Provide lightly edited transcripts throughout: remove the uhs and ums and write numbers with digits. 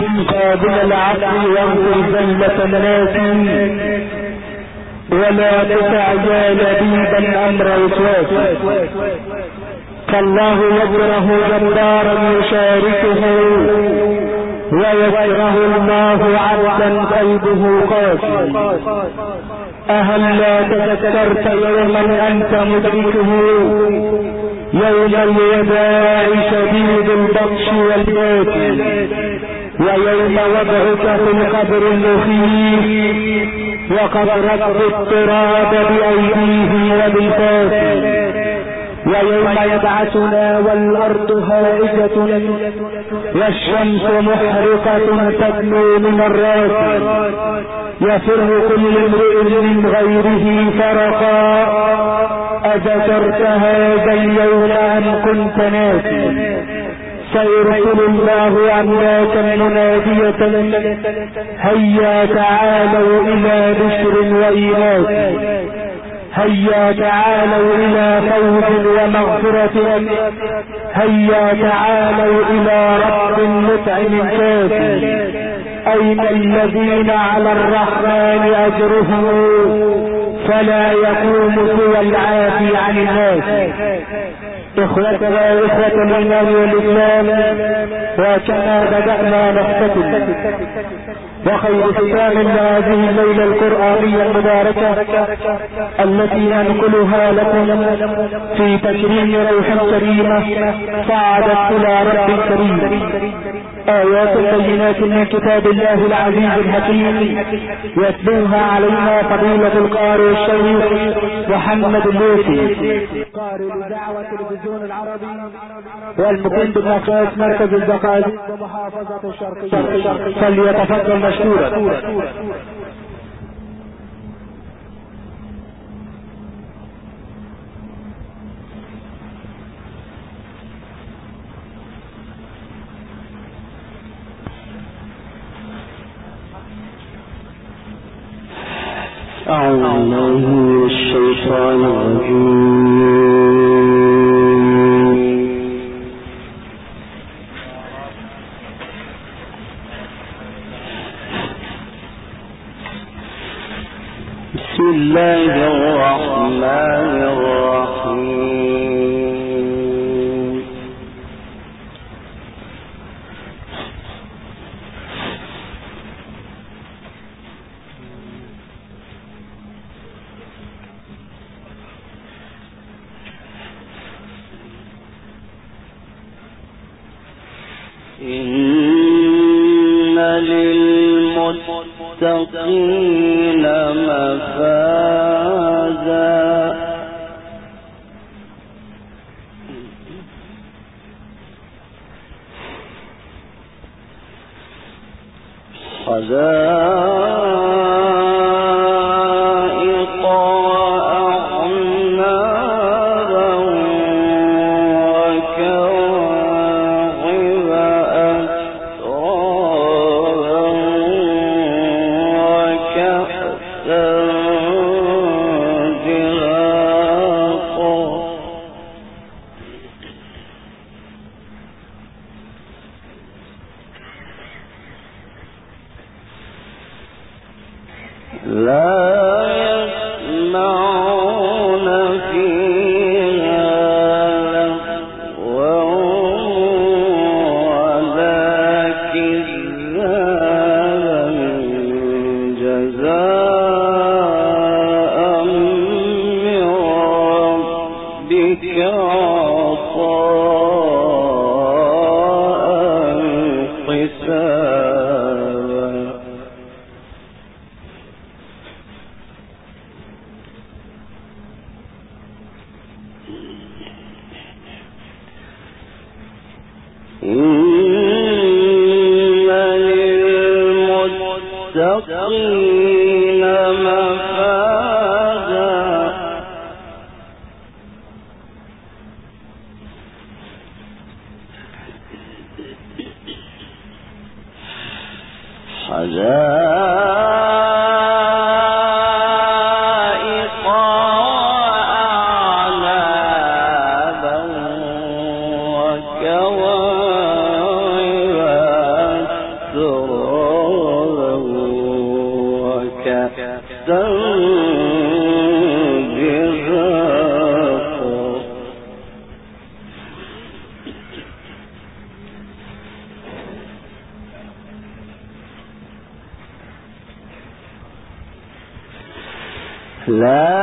كن قابل العفو واغفر ذلة الناس ولا تسع يا لبيبا امر وسواس. فالله يكره جبارا يشاركه ويكره الله عبدا قلبه قاسي. أهلا تذكرت يوما أنت مدركه يوم الوداع شديد البطش والموت ويوم وضعك في القبر المخيف وقد رد التراب بأيديهم وبالفاس ويوم يبعثنا والأرض هائجة والشمس محرقة تدنو من الراس يفر كل امرئ من غيره فرقا. أذكرت هذا اليوم أم كنت ناسي؟ سيرسل الله أملاكا منادية هيا تعالوا إلى بشر وإيناس هيا تعالوا إلى فوز ومغفرة هيا تعالوا إلى رب مطعم كافي. أين الذين على الرحمن أجرهم فلا يقوم سوى العافي عن الناس. إخوتنا إخوة الإيمان والإسلام وكما بدأنا نختتم وخير ختام لهذه الليلة القرآنية المباركة التي ننقلها لكم في تكريم روح كريمة صعدت إلى رب كريم. آيات بينات من كتاب الله العزيز الحكيم يتلوها علينا فضيلة القارئ الشريف محمد اللوسي قارئ دعوة التلفزيون العربي والمقيم بمقاس مركز الزقازيق ومحافظة الشرقية. فليتفضل مشكورا. أعوذ بالله من الشيطان الرجيم. بسم الله الرحمن الرحيم. إن للمتقين مفازا حدائق وأعنابا وكواعب أترابا وكأسا دهاقا. لا يسمعون فيها لغوا ولا كذابا جزاء من ربك عطاء حسابا. إن للمتقين مفازا حدائق وأعنابا وكواعب وسرورا وكأسا دهاقا لا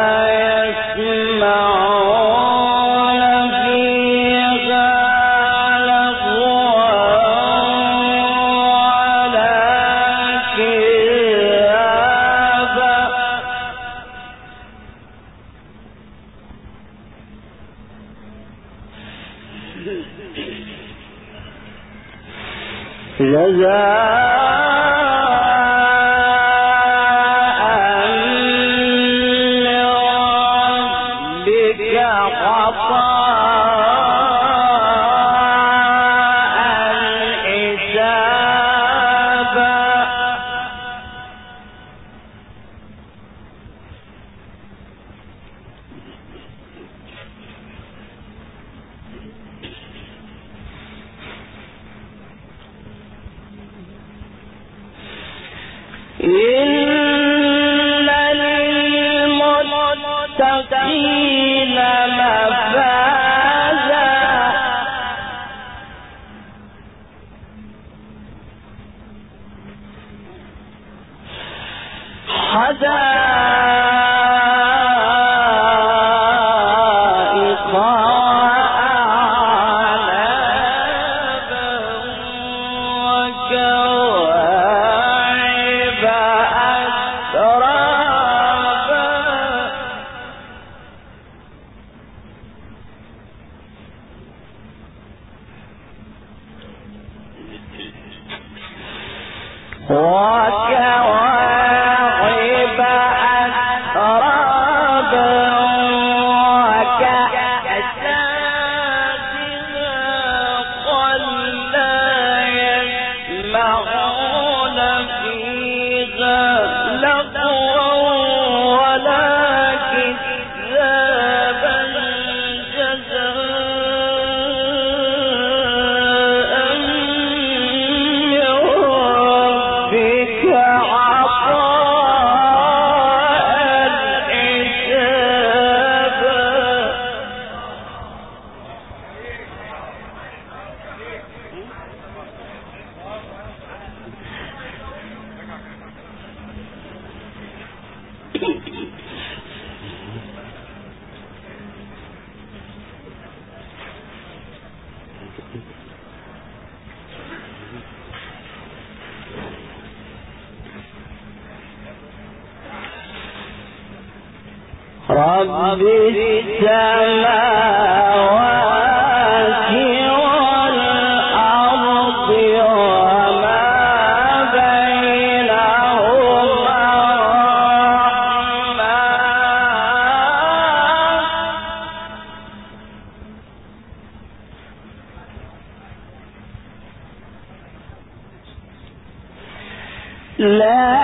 رب السماوات والأرض وما بينهما لا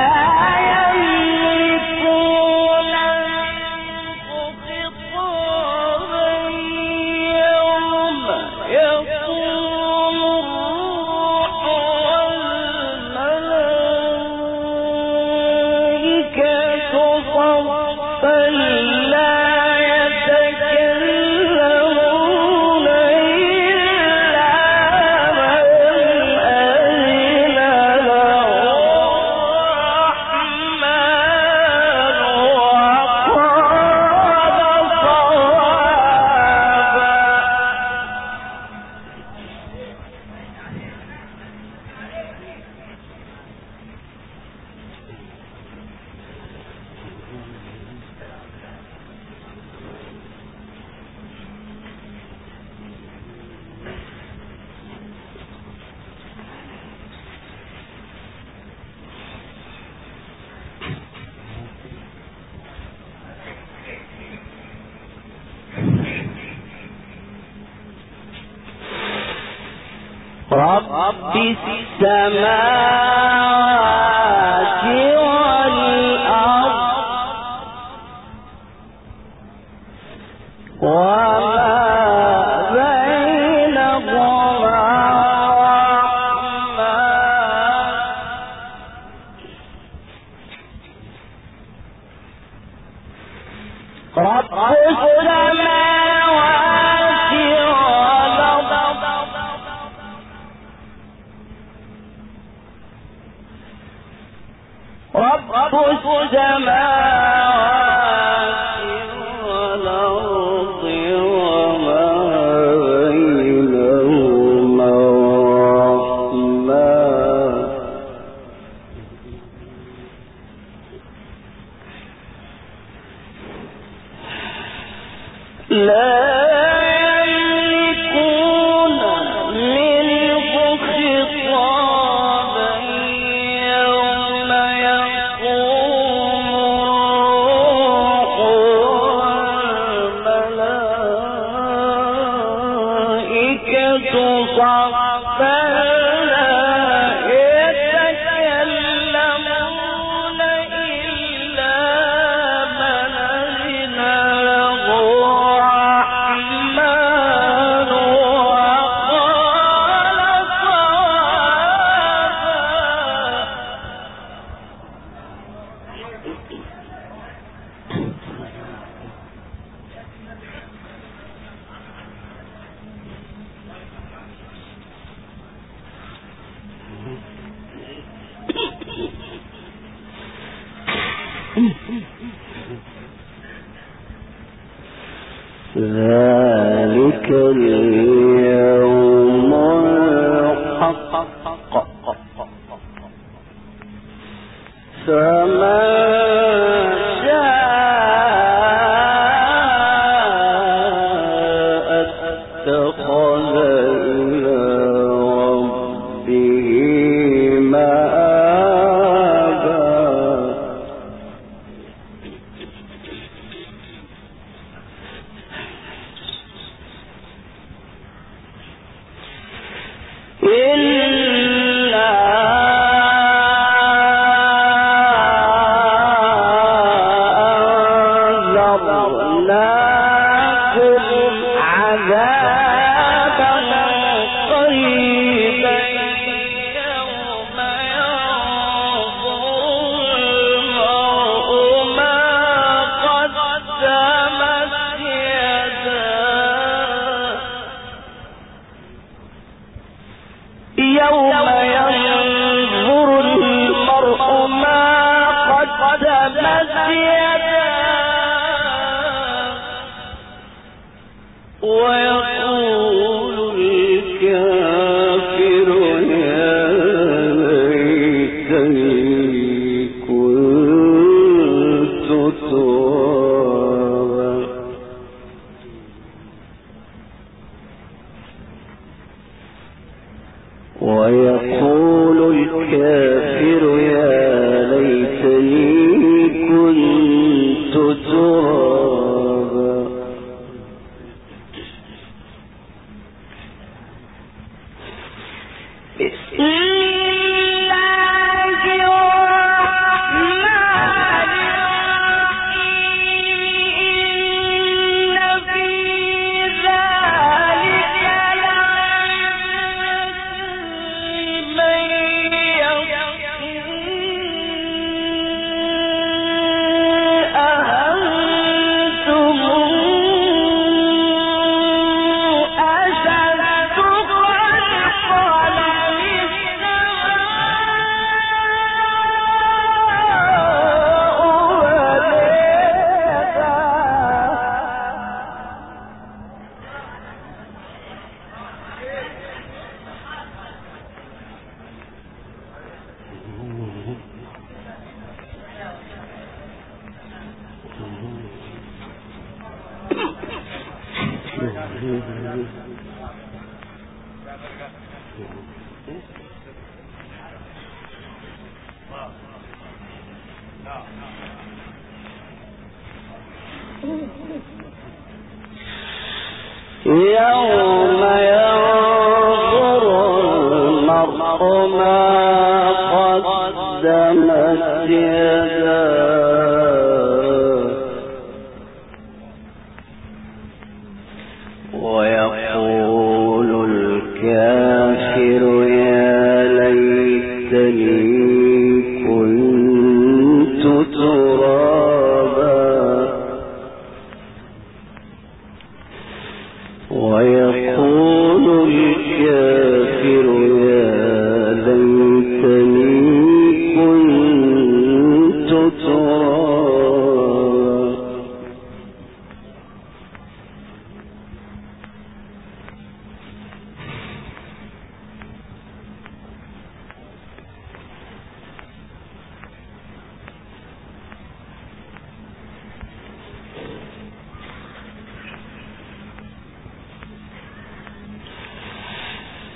رب السماوات والأرض وما بينهما الرحمن رب السماوات والأرض وما بينهما لا يملكون منه خطابا يوم يقوم الروح والملائكة صفا ذلك اليوم الحق فمن شاء اتخذ إلى ربه مآبا ويقول الكافر يا ليتني كنت ترابا ويقول الكافر يا ليتني كنت ترابا بسم الله الرحمن الرحيم إن في ذلك لمن يقين أأنتم أشد خلقا يوم ينظر المرء ما قدمت يداه ويقول الكافر يا ليتني كنت ترابا ويقول الكافر يا ليتني كنت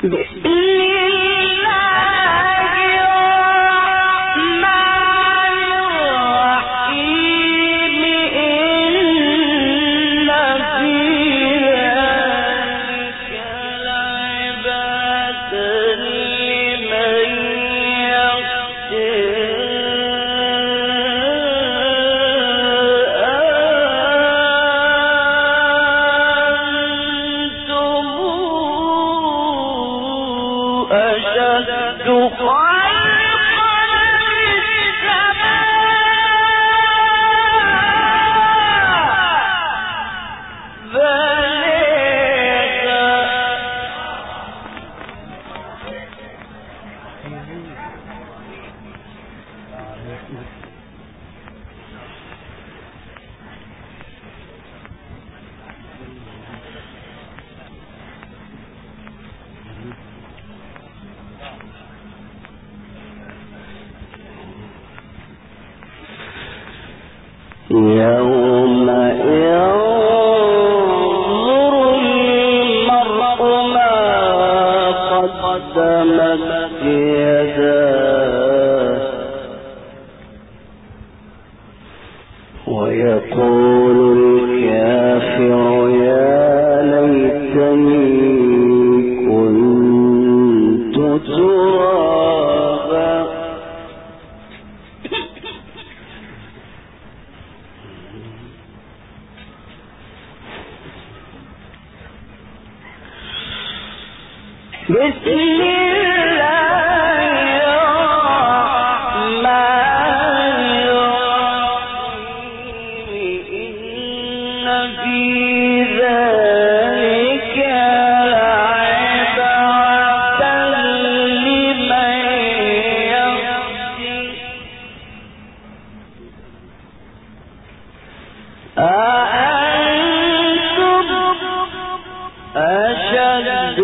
يوم ينظر المرء ما قدمت يداه ويقول الكافر يا ليتني كنت ترابا. بسم الله الرحمن الرحيم. إن في ذلك لعبرة لمن يخشى. أأنتم أشد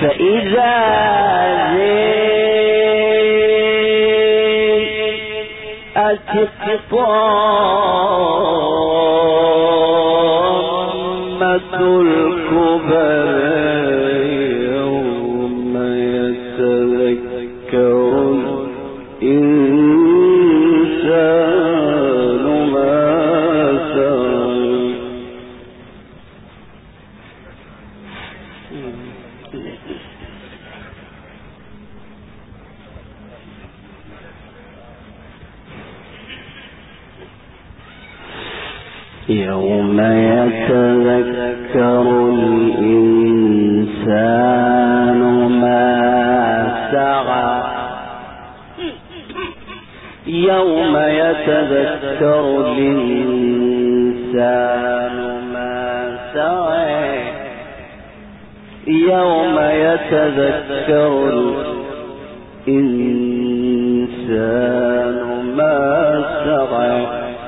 فإذا جاءت الطامة الكبرى يوم يتذكر الإنسان ما سعى يوم يتذكر الإنسان ما سعى يوم يتذكر الإنسان ما سعى يوم يتذكر الإنسان ما سعى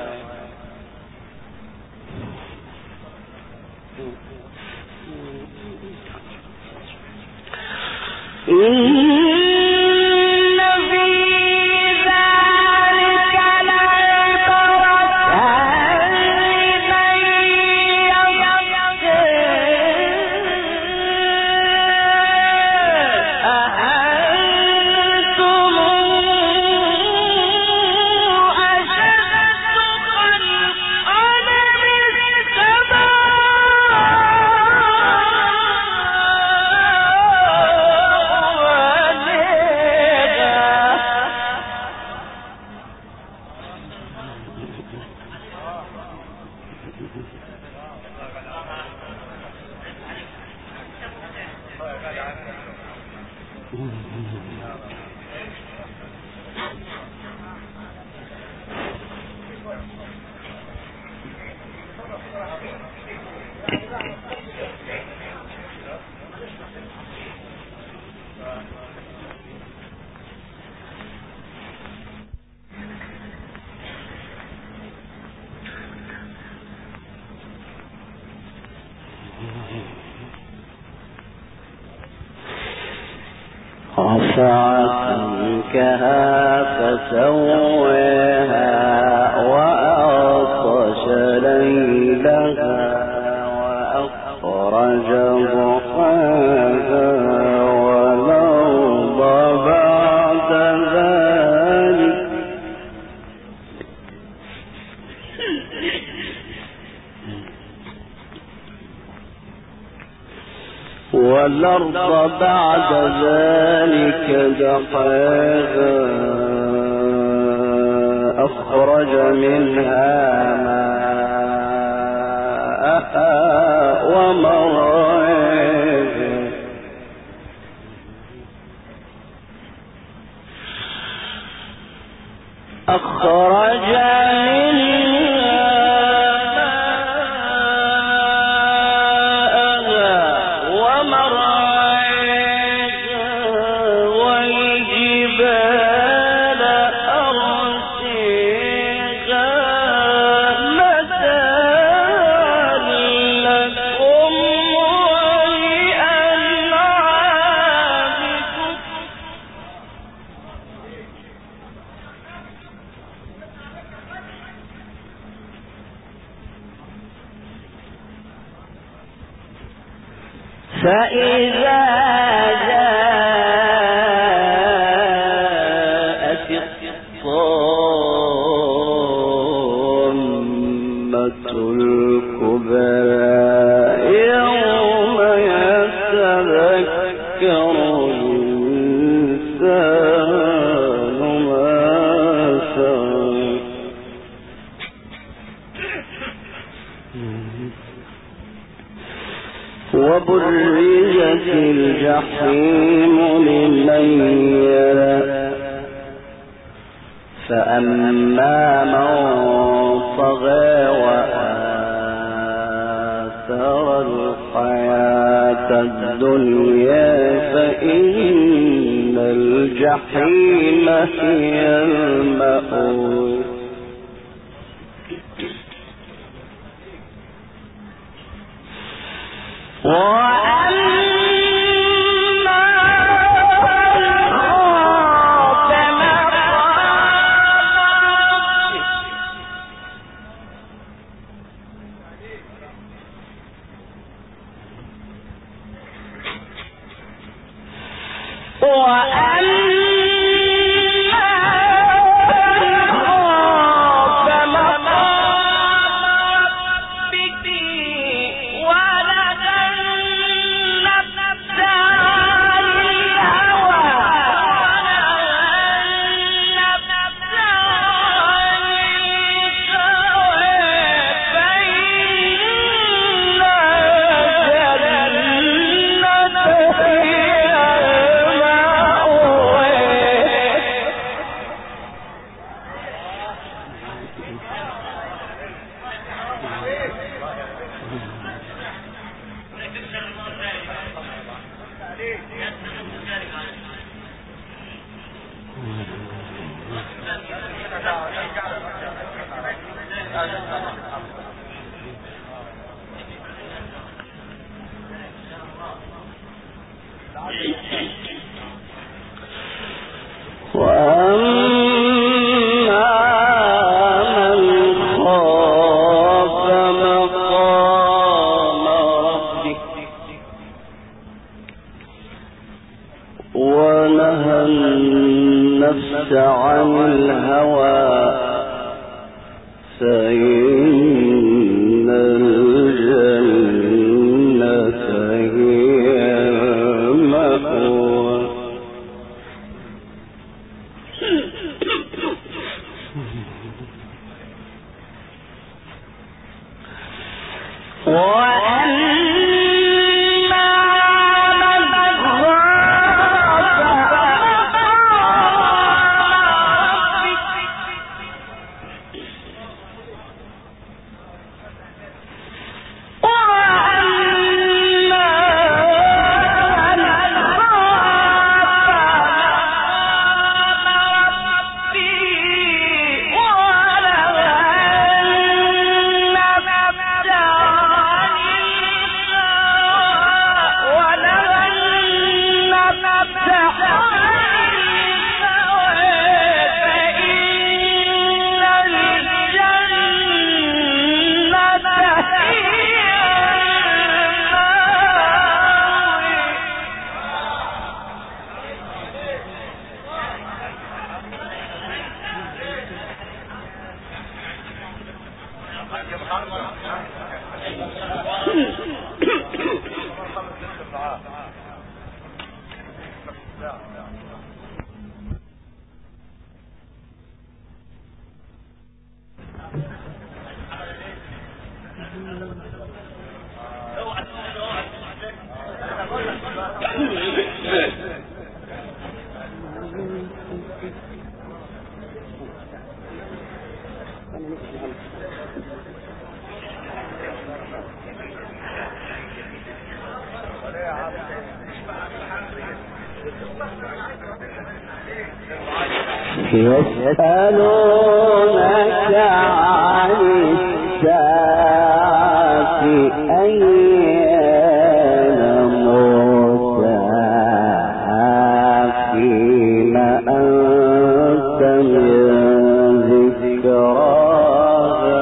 رفع سمكها فسواها وأغطش ليلها وأخرج ضحاها والأرض بعد ذلك والأرض بعد ذلك دحاها أخرج منها ماءها ومرعاها أخرج فإذا جاءت الطامة الكبرى يوم يتذكر الإنسان ما سعى وبرزت الجحيم لمن يرى فأما من طغى وآثر الحياة الدنيا فإن الجحيم هي المأوى وأما يسألونك عن الساعة أيان مرساها فيما أنت من ذكراها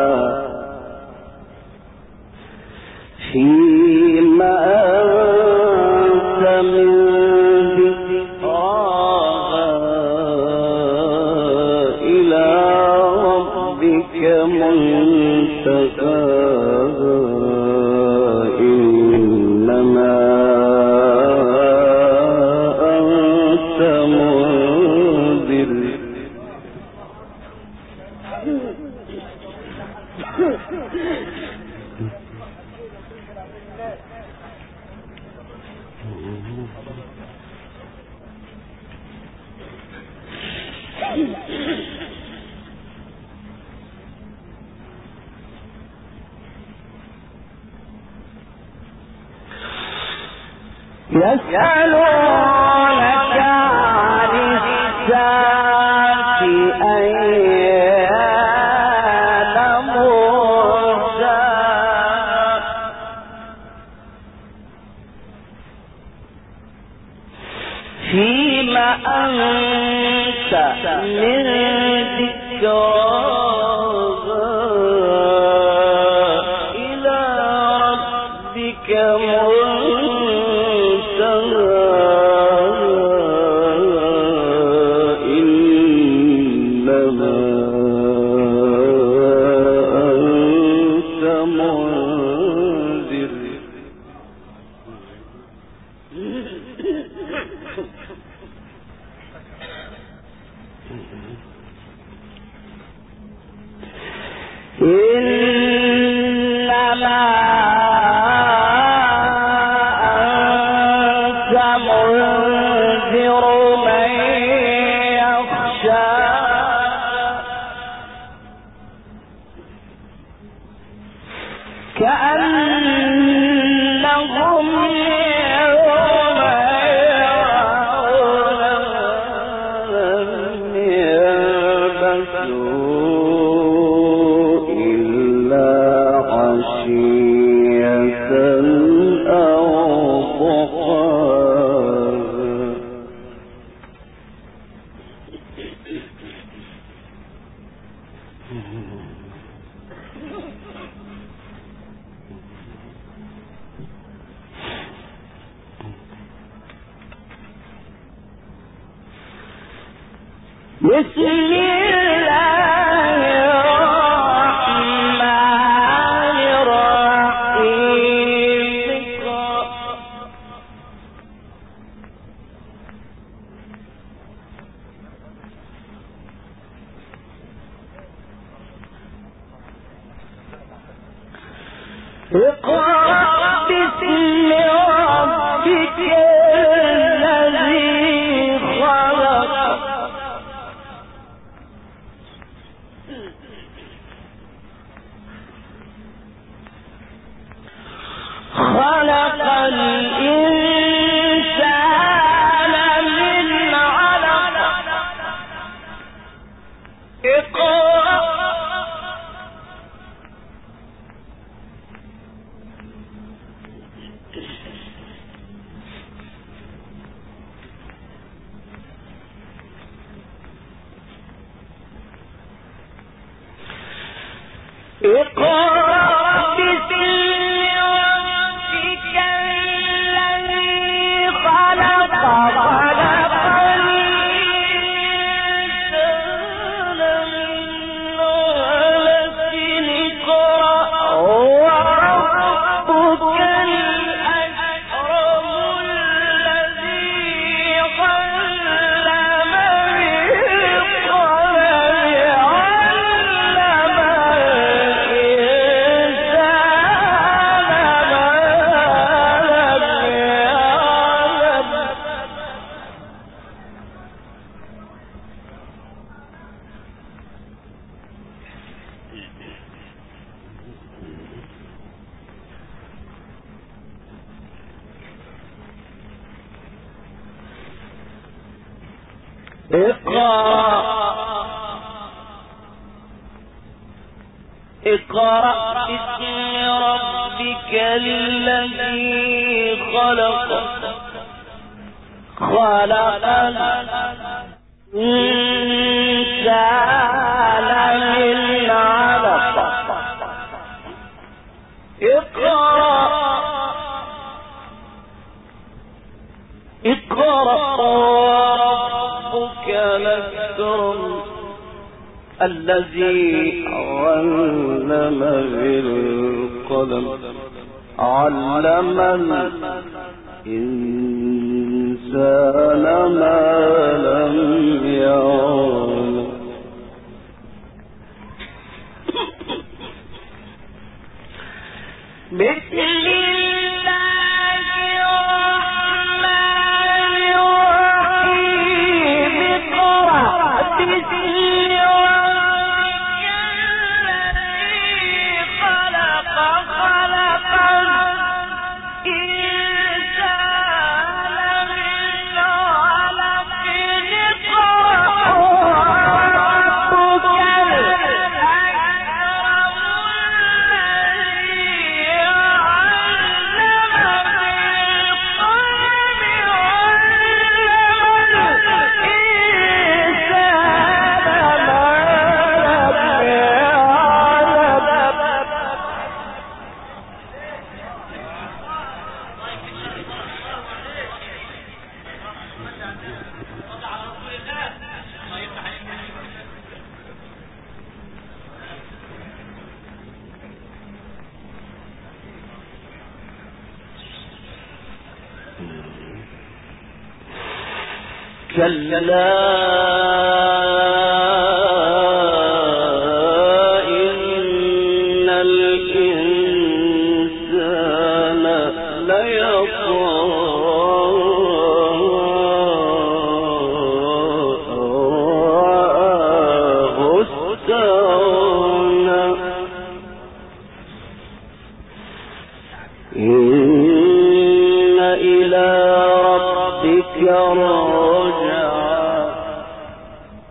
إنما أنت منذر يسألونك عن الساعة أيان مرساها فيما أنت من ذكراها إلى ربك إنما أنت منذر من يخشى كأنهم يوم يرون يلبسوا غاشية أو ضحاها بسم الله الرحمن الرحيم اقرأ باسم ربك الذي خلق خلق الإنسان من علق اقرأ اقرأ باسم ربك الذي خلق خلق الإنسان من علق اقرأ وربك الأكرم الذي علم بالقلم علم الإنسان ما لم يعلم بسم الله الرحمن الرحيم اقرأ باسم كلا إن الإنسان ليطغى استغنى إن إلى ربك الرجعى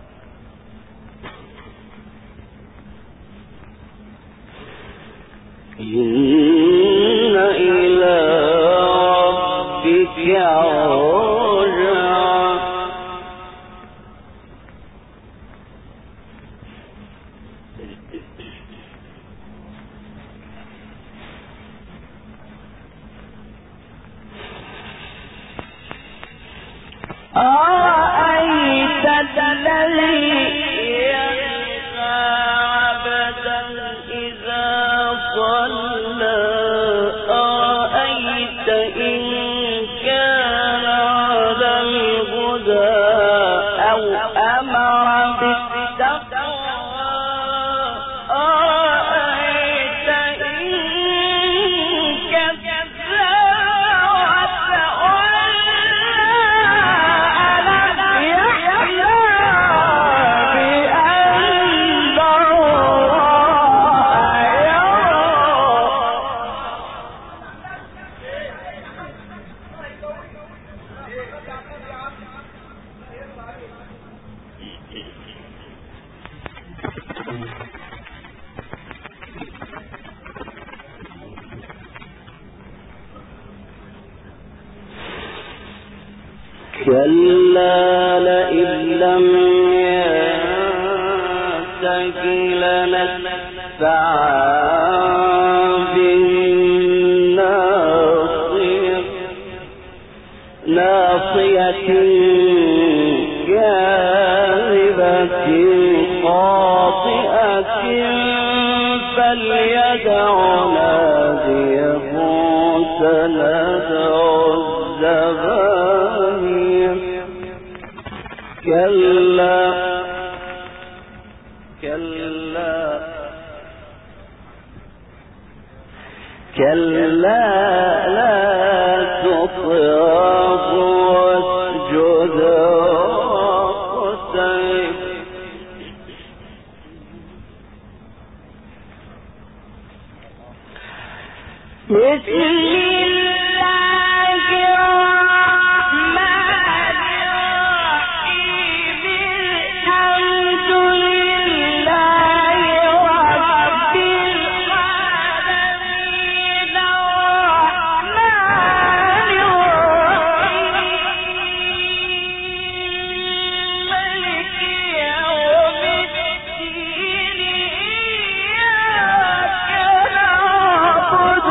إن إلى ربك رجعا. أرأيت الذي ينهى عبدا إذا صلى أرأيت إن كان على الهدى أو أمر بالتقوى أرأيت إن كذب كلا لئن لم ينته لنسفعا بالناصية ناصية كاذبة خاطئة فليدع ناديه سندع الزبانية. كلا كلا كلا لا تطعه واسجد واقترب. بسم الله الرحمن الرحيم الحمد لله رب العالمين الرحمن الرحيم مالك يوم الدين إياك نعبد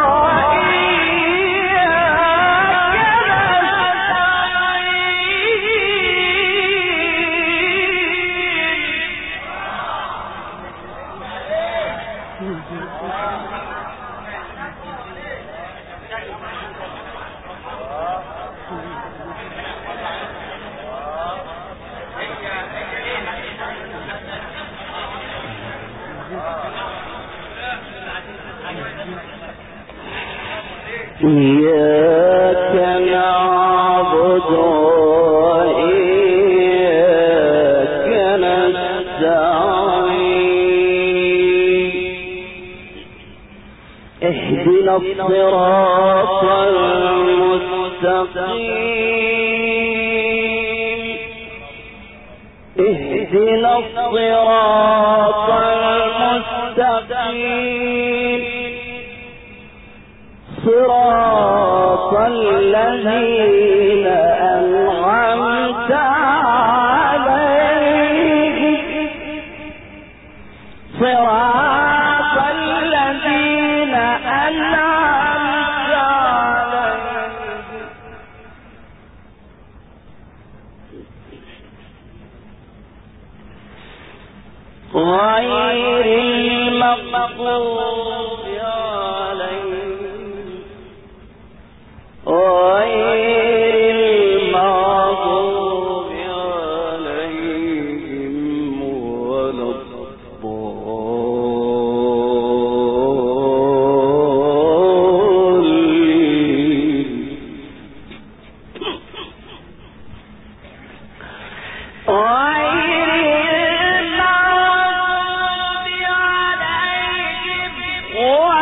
إياك نعبد وإياك نستعين اهدنا الصراط المستقيم اهدنا الصراط المستقيم صراط الذين أنعمت عليهم صراط الذين أنعمت عليهم غير المغضوب عليهم غير المغضوب عليهم ولا الضالين. غير المغضوب عليهم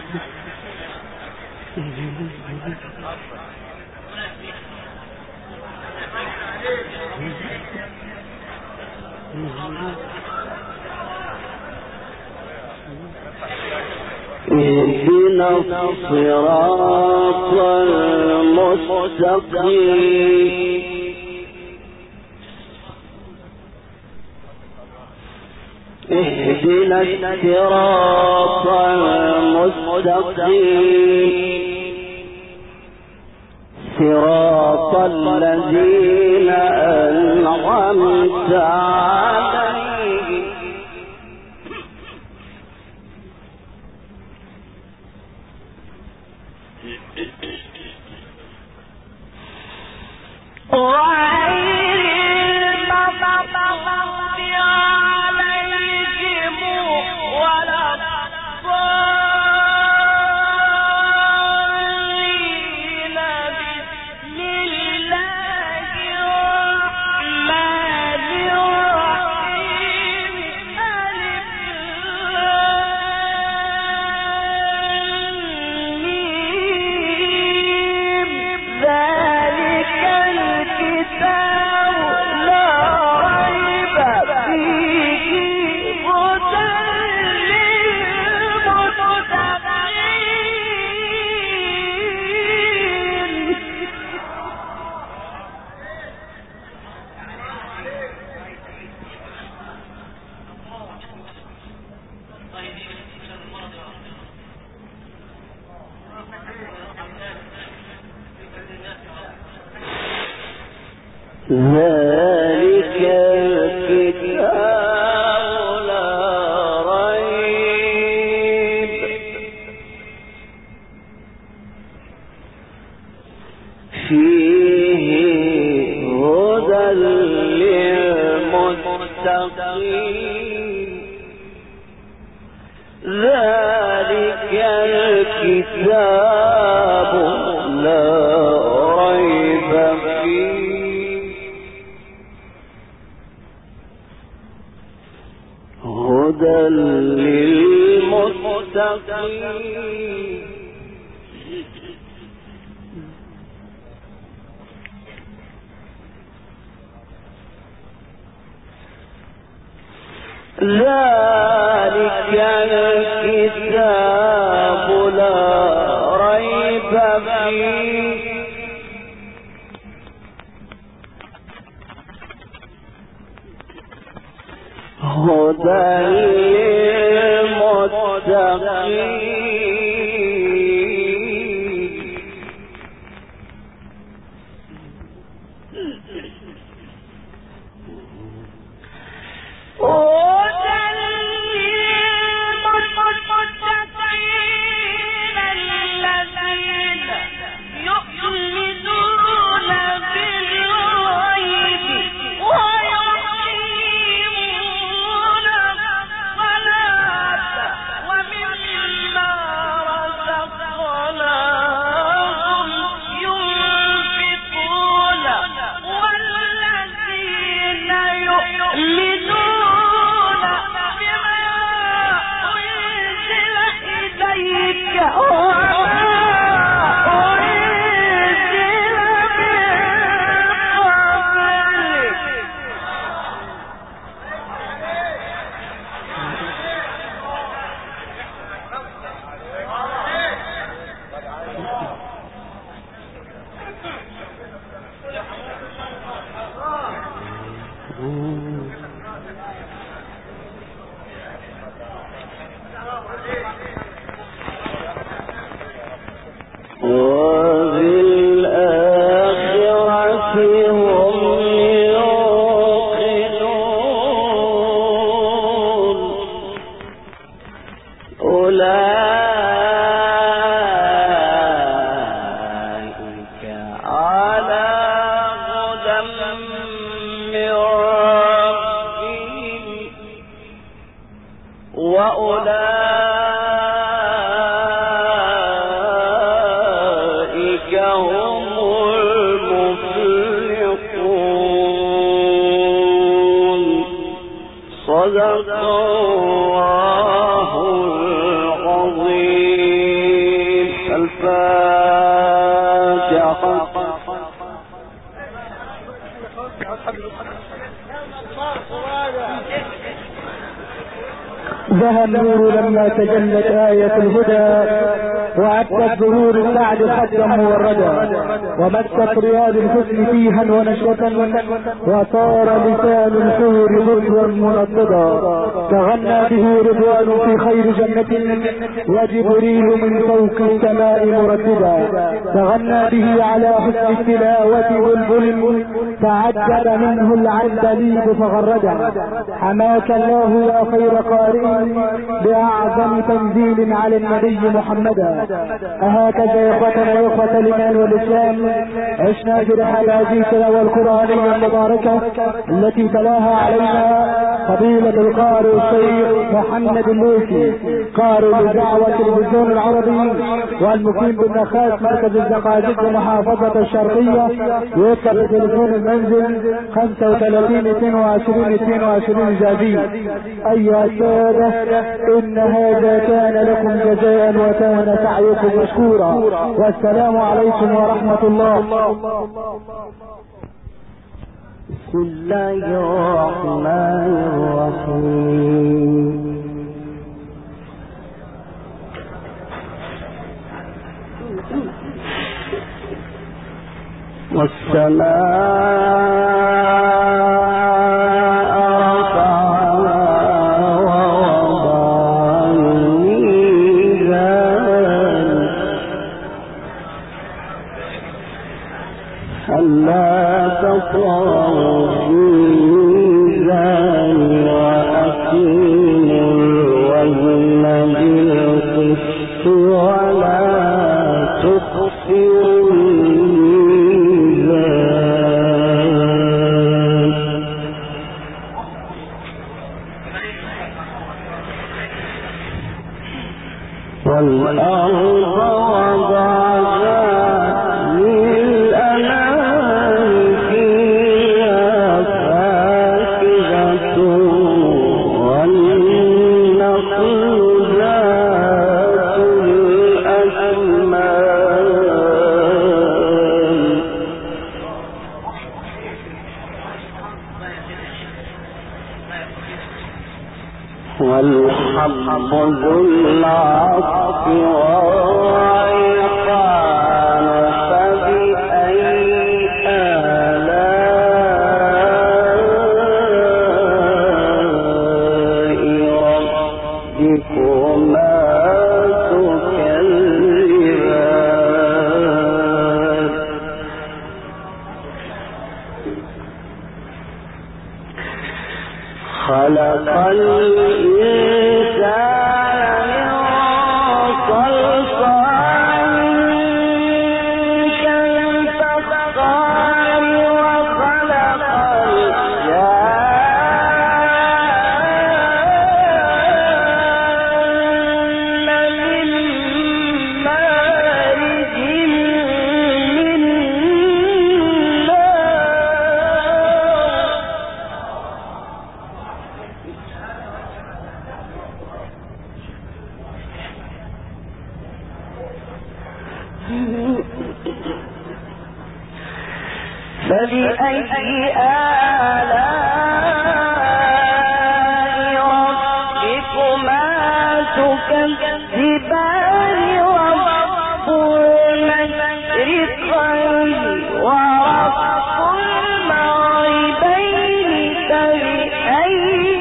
اهدنا الصراط المستقيم اهدنا الصراط المستقيم صراط الذين أنعمت عليهم ذلك الكتاب لا ريب فيه هدى للمتقين ذلك الكتاب لا ريب فيه هدى للمتقين ذلك الكتاب لا ريب فيه هدى للمتقين فاجعت ذهب النور لما تجلت آية الهدى وعدت ظهور السعد خطا موردا ومست رياض الحسن فيها ونشوة وصار لسان الحور غدوا منضدا تغنى به رضوان في خير جنة وجبريل من فوق السماء مرددا تغنى به على حسن التلاوة بلبل تعجب منه العندليب فغردا حماك الله يا خير قارئ بأعظم تنزيل على النبي محمدا أهكذا يا إخوتنا يا إخوة الإيمان والإسلام عشنا في رحاب هذه التلاوة القرآنية المباركة التي تلاها علينا فضيلة القارئ الشيخ محمد اللوسي قارئ لدعوة التلفزيون العربي والمقيم بالنخاس مركز الزقازيق محافظة الشرقية يوصل بتليفون المنزل 35 22 22 جديد. أيها السادة إن هذا كان لكم جزاء وكان سعيكم مشكورا والسلام عليكم ورحمة الله. بسم الله الرحمن الرحيم. والسماء والحب ذو العصف والريحان فبأي آلاء ربكما تكذبان خلق فبأي آلاء ربكما تكذبان رب المشرقين ورب المغربين فبأي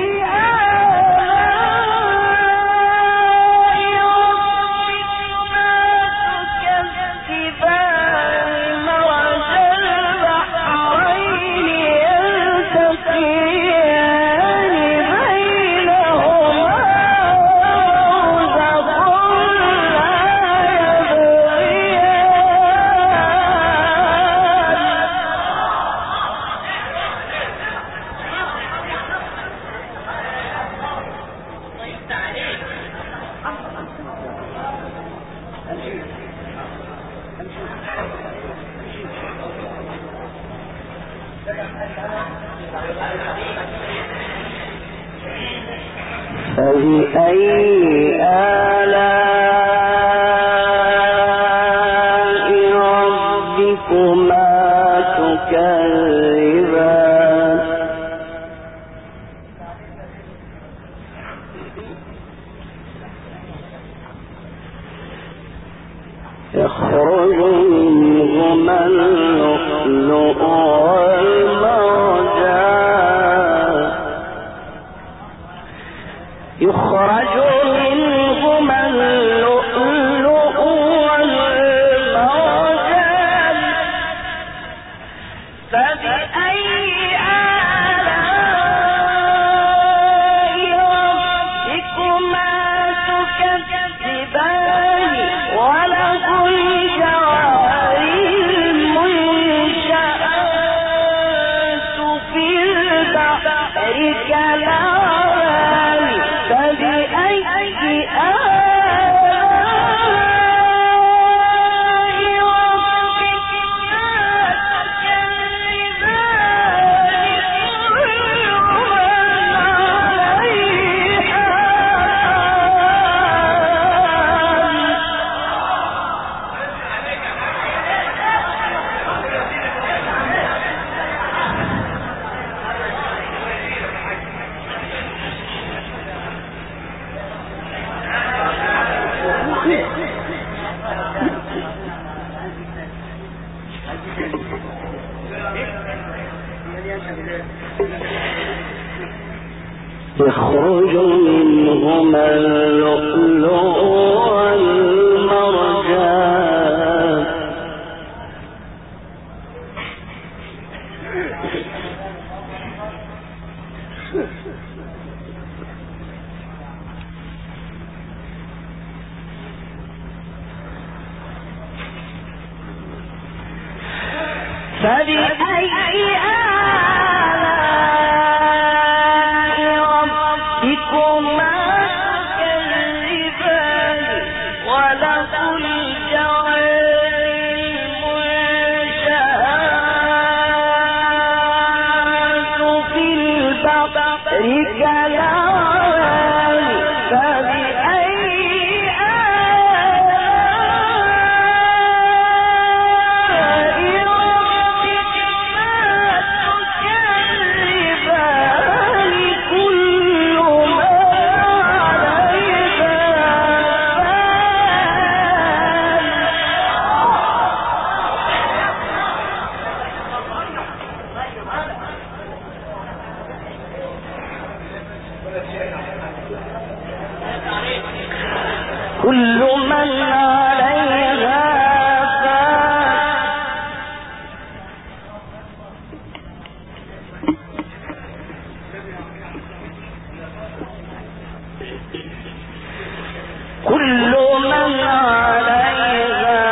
فبأي آلاء ربكما تكذبان فبأي آلاء ربكما تكذبان فبأي يخرج منهما اللؤلؤ والمرجان يخرج منهما اللؤلؤ والمرجان فبأي آلاء ربكما تكذبان وله الجوار المنشآت في البحر كالأعلام فبأي يخرج منهما اللؤلؤ والمرجان فبأي كل من عليها كل من عليها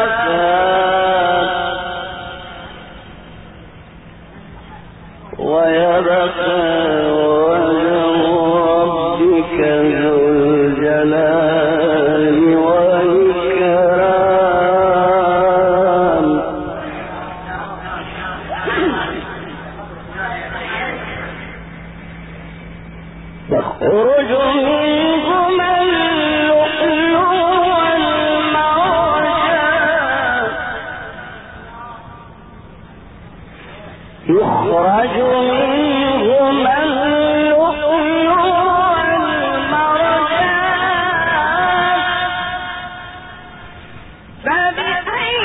ويبقى وجه ربك ذو الجلال والإكرام يخرج منهما اللؤلؤ والمرجان يخرج منهما اللؤلؤ والمرجان فبأي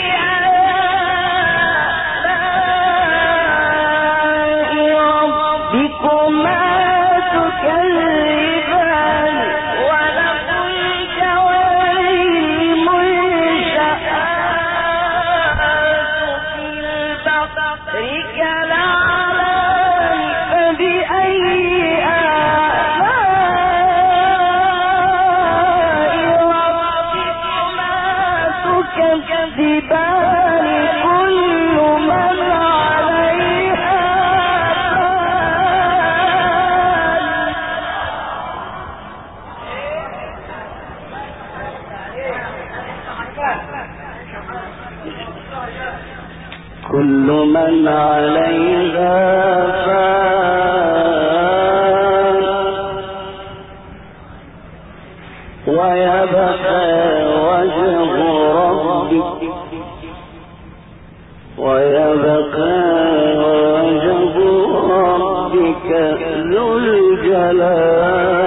آلاء ربكما تكذبان وله الجوار المنشآت في البحر كالأعلام فبأي آلاء ربكما تكذبان كل من عليها كل من عليها فان ويبقى وجه ربك ذو الجلال